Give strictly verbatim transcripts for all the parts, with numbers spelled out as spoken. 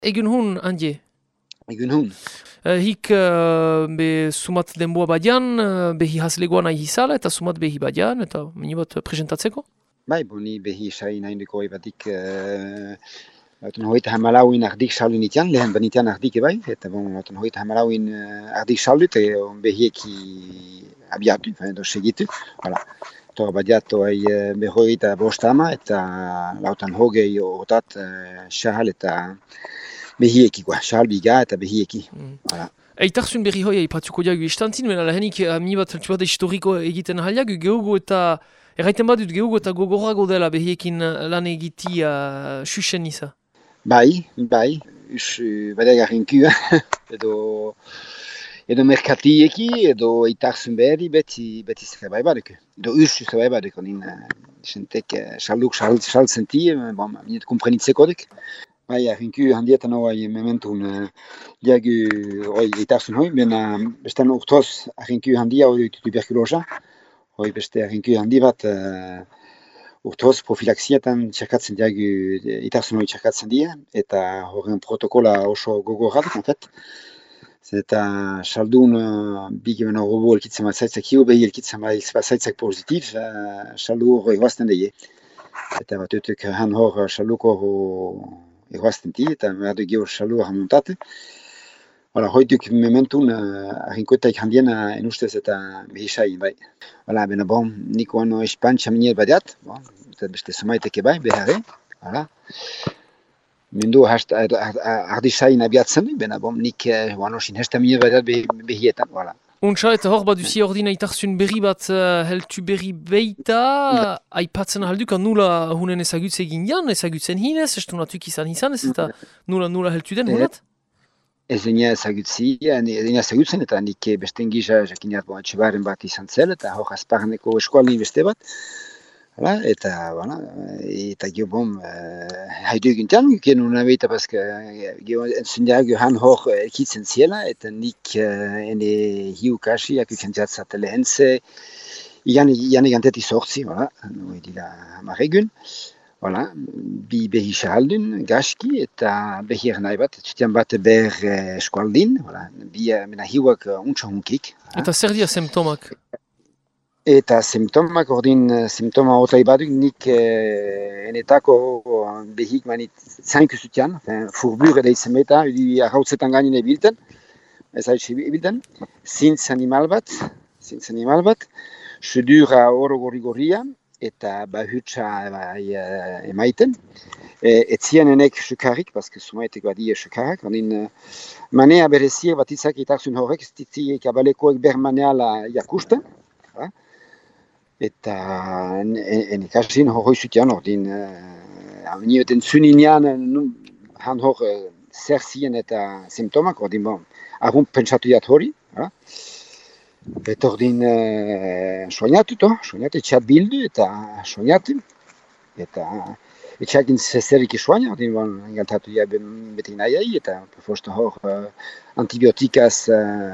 Egun hun, handi? Egun hun. Uh, hik uh, be sumat denboa badian, uh, behi haslegoa nahi hizala, eta sumat behi badian, eta mini bat presentatzeko? Bai, boni behi sai nahi duko ebatik uh, lauten hoita hamalauin ardik salun itian, lehen banitian ardik ebai, eta bon, lauten hoita hamalauin uh, ardik salut, e behi eki abiatu, edo segitu, voilà. Tora badiat oai uh, behoita bostama, eta lauten hogei otat uh, shahal eta behi eki, quoi. Shahal biga eta behi eki, Mm. voilà. Eitarzun berri hoi eipatuko diagu istantzin, mena lahenik mini bat txubat historiko egiten haliagu, gehugo eta erraiten badut gehugo eta gogorago dela behiekin lan egiti uh, xuxen iza. Bai, bai, us bada garrinku, edo edo merkatieki, edo itarzun berri beti beti zerbait baduk. Edo us zerbait baduk, onin jentek saluk saltzen ti, bon, minet komprenitzeko duk. Bai, garrinku handietan hoi mementun diagu hoi itarzun hoi, bena bestan urtoz garrinku handia hoi tuberkulosa, hoi beste garrinku handi bat urtoz profilaxietan txerkatzen diagu itarzun hori txerkatzen dira, eta horren protokola oso gogorrak, en fait. Eta saldun uh, bigeben horrobo elkitzen bat zaitzak hio behi elkitzen bat zaitzak pozitif, uh, saldu hor egoazten dide. Eta bat eutuk han hor salduko hor egoazten di, eta behar gio saldu hor montate. Hala, hoituk mementun uh, arrinkoetaik handien uh, enustez eta behisain, bai. Hala, bena bon, niko ano espantxa minier badiat, bon, eta beste somaiteke bai, behare, hala. Mundu ardisain abiatzen, bena bon, nik uh, sin hesta minier badiat behietan, hala. Untsa eta hor baduzi ordina itarzun berri bat uh, heltu berri beita, aipatzen halduka nula hunen ezagutzen egin jan, ezagutzen hinez, estu natuk izan izan ez, eta nula nula heltu den hunat? Ez dena ezagutzi, ez dena ezagutzen, eta nik besten gisa jakinat bon, etxebaren bat izan zel, eta hor azparneko eskualin beste bat. Hala, eta, bueno, eta gio bom, uh, haidu egintan, gien una beita, paske gio entzundiago han hor elkitzen ziela, eta nik uh, ene hiu kasi, akuken jatzat lehentze, ian egantetik sortzi, voilà, no edila hamaregun. Voilà, bi behi shahaldun, gaski, eta behir nahi bat, txutian bat ber uh, eskualdin, voilà, bi uh, mena hiuak uh, untsa hunkik. Eta zer dia simptomak? Eta simptomak, ordin simptoma otai baduk, nik eh, enetako behik manit zainko zutian, furbur eda izan beta, udi arrautzetan gainin ebilten, ez haitxe ebilten, zintz animal bat, zintz animal bat, sudura oro gorri-gorria, eta bahutsa bai, emaiten. E, etzien enek sukarrik, paske sumaitek badi sukarrak, ordin manea berezier bat izak itarzun horrek, stitziek abalekoek ber maneala jakusten, ha? Eta enekasin hori zutian ordin, nioten zuninean han hor zer zien eta simptomak, ordin bon, argun pentsatu jat hori, eta ordin soñatu to, soñatu, etxeat bildu eta soñatu, eta etxeakin zerik soña, ordin bon, engantatu ja beti nahiai, eta posto hor antibiotikaz,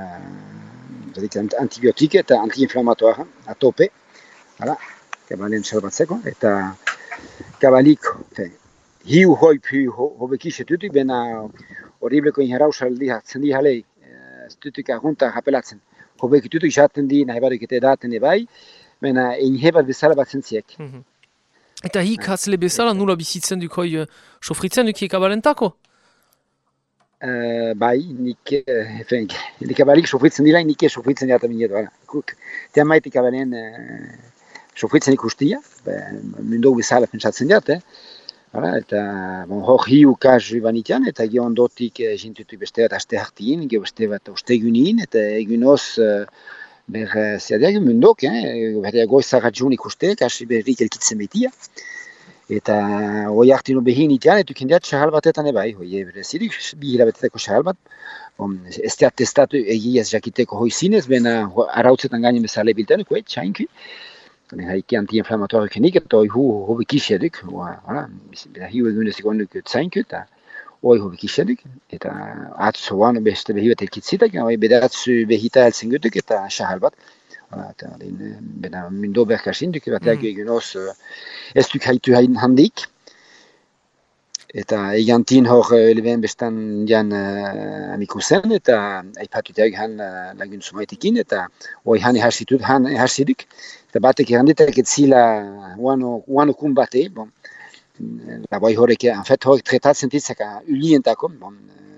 antibiotika eta antiinflamatoara, atope, hala, kabalen salbatzeko, eta kabalik, hiu hoi pu hobekisetutuk, bena horribleko inherau saldi hartzen di halei, stutuk argunta rapelatzen. Hobekitutuk jaten di, nahi baduk eta edaten ebai, bena inhebat bezala batzen ziek. Mm-hmm. Eta hik hatzle bezala nula bizitzen duk hoi uh, sofritzen duk kabalentako? Uh, bai, nik, uh, fen, nik kabalik sofritzen dira, nik sofritzen jata minet, bera. Kuk, te amaiti kabalen uh, sofritzen ikustia, mundu bezala pentsatzen jat, eh? Hala, eta bon, hor hiu kasu banitian, eta gion dotik eh, jintutu beste bat aste hartien, gio beste bat ostegunin, eta egunoz uh, ber zerdiak mundok, eh? Berdia goizarratxun ikuste, kasi berrik elkitzen betia. Eta hoi hartino behin itian, etu kendiat xahal batetan ebai, hoi berezirik, bi hilabetetako xahal bat. Bon, ez teat testatu egiaz jakiteko hoi zinez, bena arautzetan gainen bezala ebilten, kuet, txainki. Haiki anti-inflamatorik enik, eta hoi hu hobekixeduk, voilà, hiu egunez ikonduk zainku, eta hoi hobekixeduk, eta atzoan beste behi bat elkitzitak, hoi bedatzu behita helzen gutuk, eta xahal bat. Eta bena mundo berkasin, duk bateak egunoz ez duk haitu handik, Eta egantin hor eleven bestan jan uh, amiku zen, eta aipatuteak han uh, lagun zumaitekin, eta hoi han eharsitut, han eharsidik, eta batek eranditek ez zila uano kun bate, bon, labai horrek, en fait, horrek tretatzen ditzak ulientako, bon,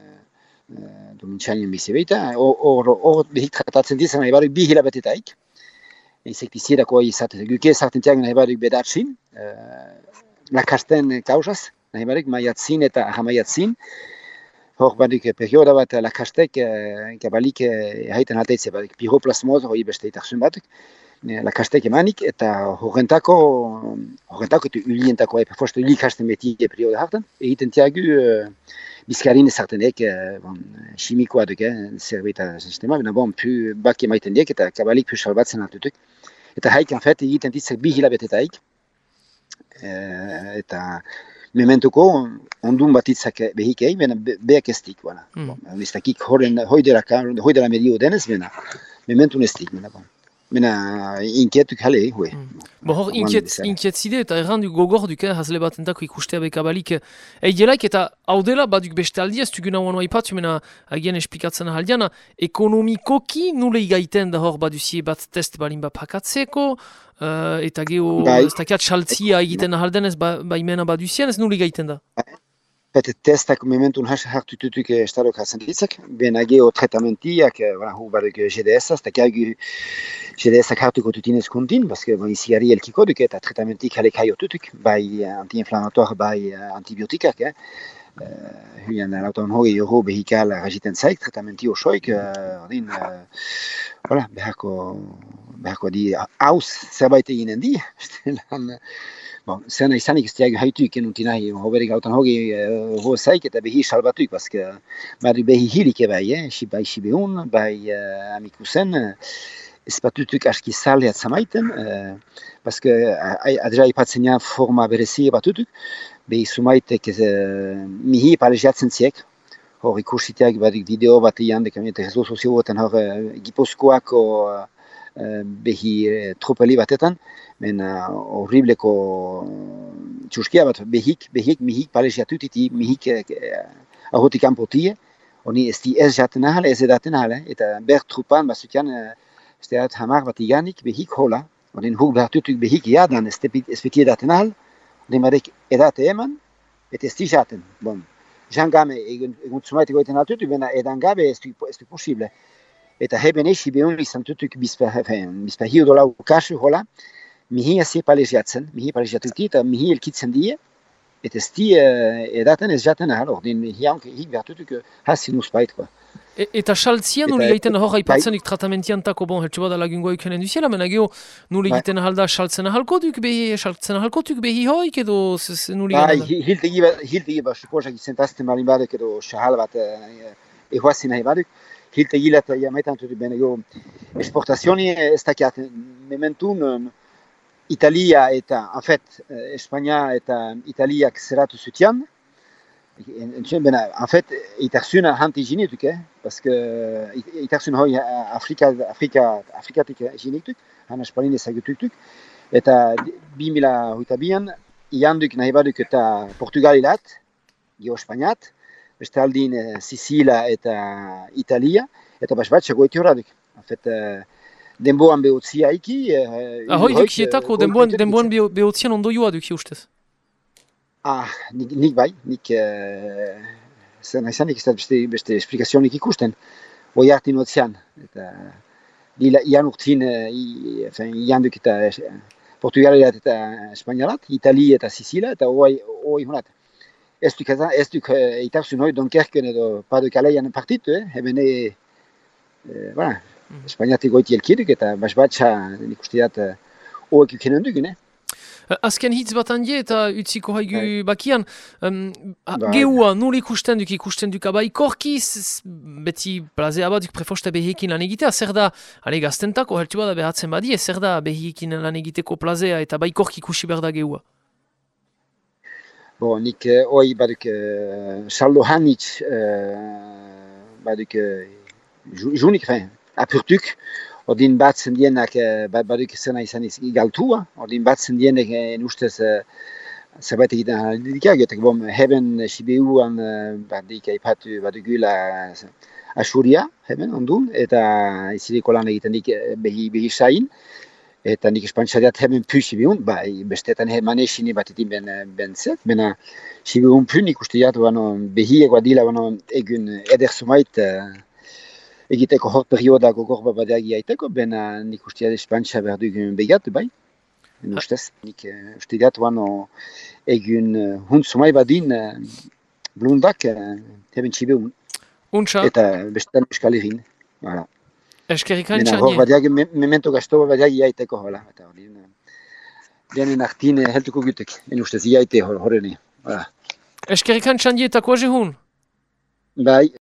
uh, domintxanien bizi behita, hor behik tretatzen ditzak nahi baruk bi hilabetetaik, insektizidako izaten, guke zarten tiagen nahi baruk bedatzin, uh, lakasten kausaz, nahi baruk maiatzin eta ahamaiatzin, hor baruk perioda bat lakastek, uh, gabalik uh, haiten alteitze baruk piroplasmoz, hori beste itarzun batuk, lakastek emanik, eta horrentako, horrentako eta ulientako, epe fostu ulik hasten beti perioda hartan, egiten tiagu uh, bizkarin ezarten dek, uh, bon, chimikoa duk, eh, zerbeita sistema, bina bon, pu baki emaiten dek, eta kabalik pu salbatzen hartutuk. Eta haik, en fait, egiten ditzak bi hilabetetaik, uh, eta mementuko ondun batitzak behikei, bena beak estik, bena. Mm. Bon, ez dakik horren, hoidera, hoidera medio denez, bena, mementun estik, bena, bon. Mena inkietuk jale, hue. Mm. Bo hor, inkietzide eta errandu gogorduk, eh, hazle bat entako ikustea bekabalik. Eidelaik eta hau dela, baduk beste aldi, ez duguna oan waipatu, mena agian esplikatzen ahaldiana, ekonomikoki nule igaiten da hor baduzie bat test balin bat pakatzeko, uh, eta geho, bai. Ez dakiat saltzia egiten ahalden ez ba, baimena baduzien, ez nule igaiten da? Pete testak mementun hartututuk estarok hasen ditzak, ben ageo tratamentiak, hu baruk G D S, eta kagu G D S-ak hartuko tutinez kontin, baske iziari elkiko duk eta tratamentik halek haiotutuk, bai anti-inflammatoire, bai antibiotikak, eh. Uh, Huian lautan hori euro behikal ragiten zaik, tratamenti osoik, uh, din, uh, voilà, beharko, beharko di haus zerbait eginen di, bon, zena izanik ez diag haituk enunti nahi, hoberik lautan hori uh, zaik eta behi salbatuk, baske badu behi hilik ebai, eh? Bai Sibeun, bai uh, amikusen, uh, ez batutuk aski saleat zamaiten, uh, baske uh, adra ipatzen ja forma berezi batutuk, behi sumaitek uh, mihi palegiatzen ziek, hor ikusiteak badik video bat ian, dekamete rezo sozioetan hor uh, Gipuzkoako uh, behi uh, tropeli batetan, men uh, horribleko txuskia bat behik, behik mihik palegiatutiti, mihik uh, ahotik anpotie, honi ez di ez jaten ahal, ez edaten ahal, eta ber trupan basutian, uh, ez deat hamar bat iganik behik hola, honi huk behartutuk behik jadan ez beti edaten ahal, honi marek edate eman, eta ez di jaten, bon. Jean game, egun zumaite goiten altutu, bena edan gabe ez du, ez du posible. Eta heben eixi behun izan tutuk bizpa, bizpa hiu dola ukasu hola, mihi hasi palegiatzen, mihi palegiatuti eta mihi elkitzen die, eta ez di uh, edaten ez jaten ahal, ordin hiank hik behartutuk hasi nuspait, quoi. E, eta saltzia nule egiten hor haipatzenik tratamentiantako, bon, heltsu bada lagungoa ikunen duziela, mena geho nule egiten ahal da saltzen ahalko duk behi, saltzen ahalko duk behi hoik edo nule egiten da? Hiltegi bat, hiltegi bat, supozak izentazten malin baduk edo shahal bat ehuazin nahi baduk, hiltegi bat jamaitan tutu bena geho esportazioni ez dakiat, mementun Italia eta, en fait, Espanya eta Italiak zeratu zutian, Bena, en fait, itarzuna hanti ginetuk, eh? Parce que itarzuna hoi Afrika, Afrika, Afrikatik ginetuk, han espalin ezagututuk, eta bi mila hogeita bian, ianduk nahi baduk eta Portugalilat, geho Espainiat, beste aldin Sicila eta Italia, eta bas bat goiti horraduk. En fait, denboan behotzia iki... Ahoi dukietako, denboan behotzian ondo joa duki ustez? Ah, nik, nik bai, nik uh, zer nahi zanik ez da beste, beste esplikazionik ikusten, hoi hartin otzean, eta ian urtin, uh, ian duk eta uh, Portugaliat eta Espainialat, Itali eta Sicila, eta hoi honat. Ez duk, ez duk uh, itarzun hoi Dunkerken edo Pas-de-Calais partitu, eh? Eben, uh, voilà, mm. Espainiatik goiti elkiduk, eta bas batxa nik usteat uh, hoek ukenen dugun, eh? Azken hitz bat handie eta utziko haigu bakian, um, geua nul ikusten duk ikusten duk abai korkiz, beti plazea bat duk prefosta behiekin lan egitea, zer da, ale gaztentako, heltu bada behatzen badie, zer da behiekin lan egiteko plazea eta bai korki ikusi behar da geua? Bo, nik uh, hoi baduk uh, saldo hanitz uh, baduk uh, junik, fein, apurtuk, Ordin batzen dienak, baduk zena izan galtua, ordin batzen dienak en ustez zerbait egiten aldikia, getek bom, heben Sibiuan bardik aipatu badugula asuria, heben ondun, eta iziriko lan egiten dik behi, behi sain, eta nik espantxariat heben pu Sibiun, bai, bestetan hemen esini bat etin ben, ben zet, bena Sibiun pu nik usteat behi egoa dila egun eder sumait egiteko hot perioda gogor babadagi aiteko, bena nik usteat espantxa berdugun begat, bai. En ustez, nik uh, uste diat wano egun uh, hunt sumai badin uh, blundak uh, heben txibeun. Untsa. Eta bestetan euskal egin. Voilà. Eskerikan Mena hor badiagi, me, memento gasto badiagi iaiteko, hola. Eta hori, denen artin heltuko gutek. En ustez, iaite hor, horreni. Voilà. Eskerikan txandietako aje hun? Bai.